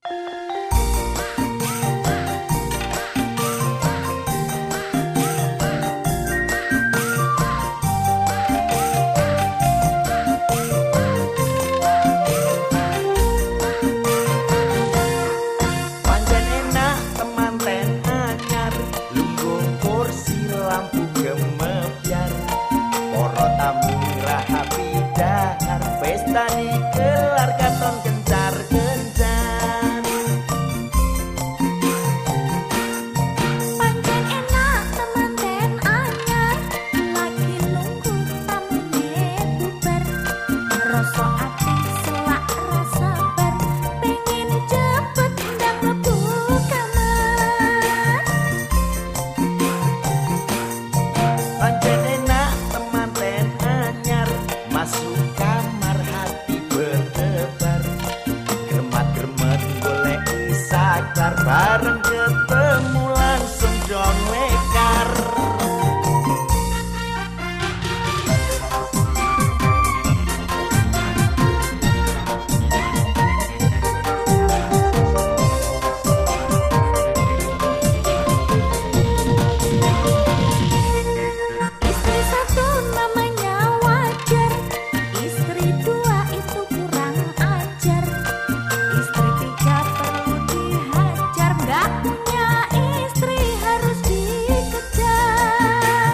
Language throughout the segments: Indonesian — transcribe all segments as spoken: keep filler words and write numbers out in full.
Pestani gelar katon kencar-kencar. Pancen enak temanten anyar, lagi nunggu tamune bubar. Rasa ati selak rasa bar, pengen cepet ndang mlebu kamar. Pancen enak temanten anyar, masuk kamar hati berdebar. Gremat-gremet golek saklar, bareng ketemu langsung dong lekar. Istri satu namanya wajar, istri dua itu kurang ajar, istri tiga perlu dihajar, nggak punya istri harus dikejar.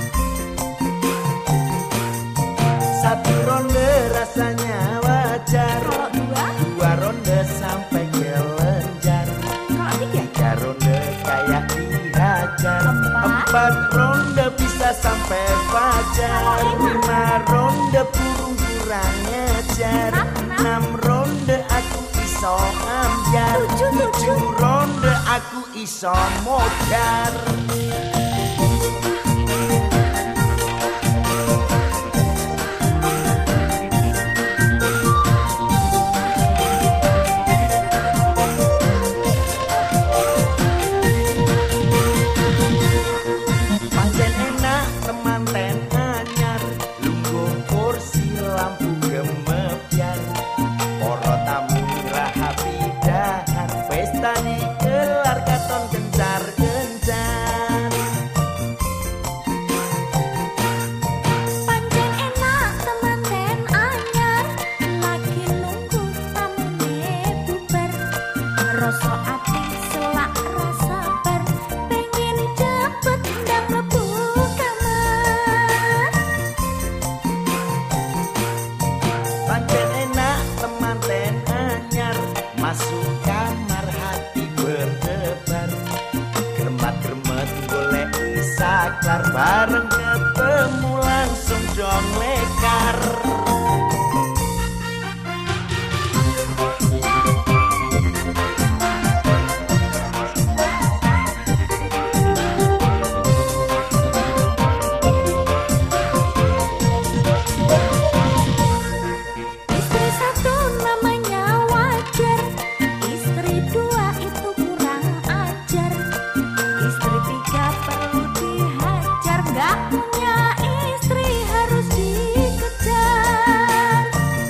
Satu ronde rasanya wajar, Kalau dua, dua ronde sampai kelenjar, kalau tiga, tiga ronde kayak dihajar, Empat. empat ronde bisa sampai fajar, lima ronde burung kurang ngejar, enam ronde aku iso ambyar, Tujuh, tujuh. tujuh ronde aku iso modar. Pancen enak temanten anyar, lungguh kursi lampu gemebyar. Para tamu rahapi dahar, pestani gelar katon kencar-kencar. pancen enak temanten anyar, lagi nunggu tamune bubar. Rasa ati selak rasa bar, pengen cepet ndang mlebu kamar. Pancen enak temanten anyar, masuk kamar hati berdebar. Gremat-gremet golek saklar, bareng ketemu langsung dong lekar. Istri satu namanya wajar, istri dua itu kurang ajar, istri tiga perlu dihajar, nggak punya istri harus dikejar.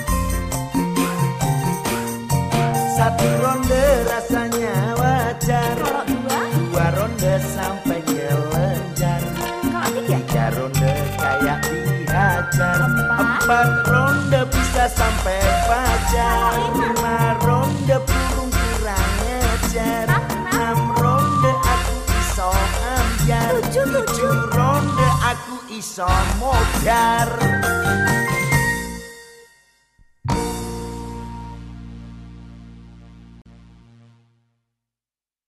Satu ronde rasanya wajar, Kalau dua, dua ronde sampai kelenjar, kalau tiga, tiga ronde kayak dihajar, Empat. empat ronde bisa sampai fajar, lima ronde burung kurang ngejar, enam ronde aku iso ambyar, Tujuh, tujuh. tujuh ronde aku iso modar.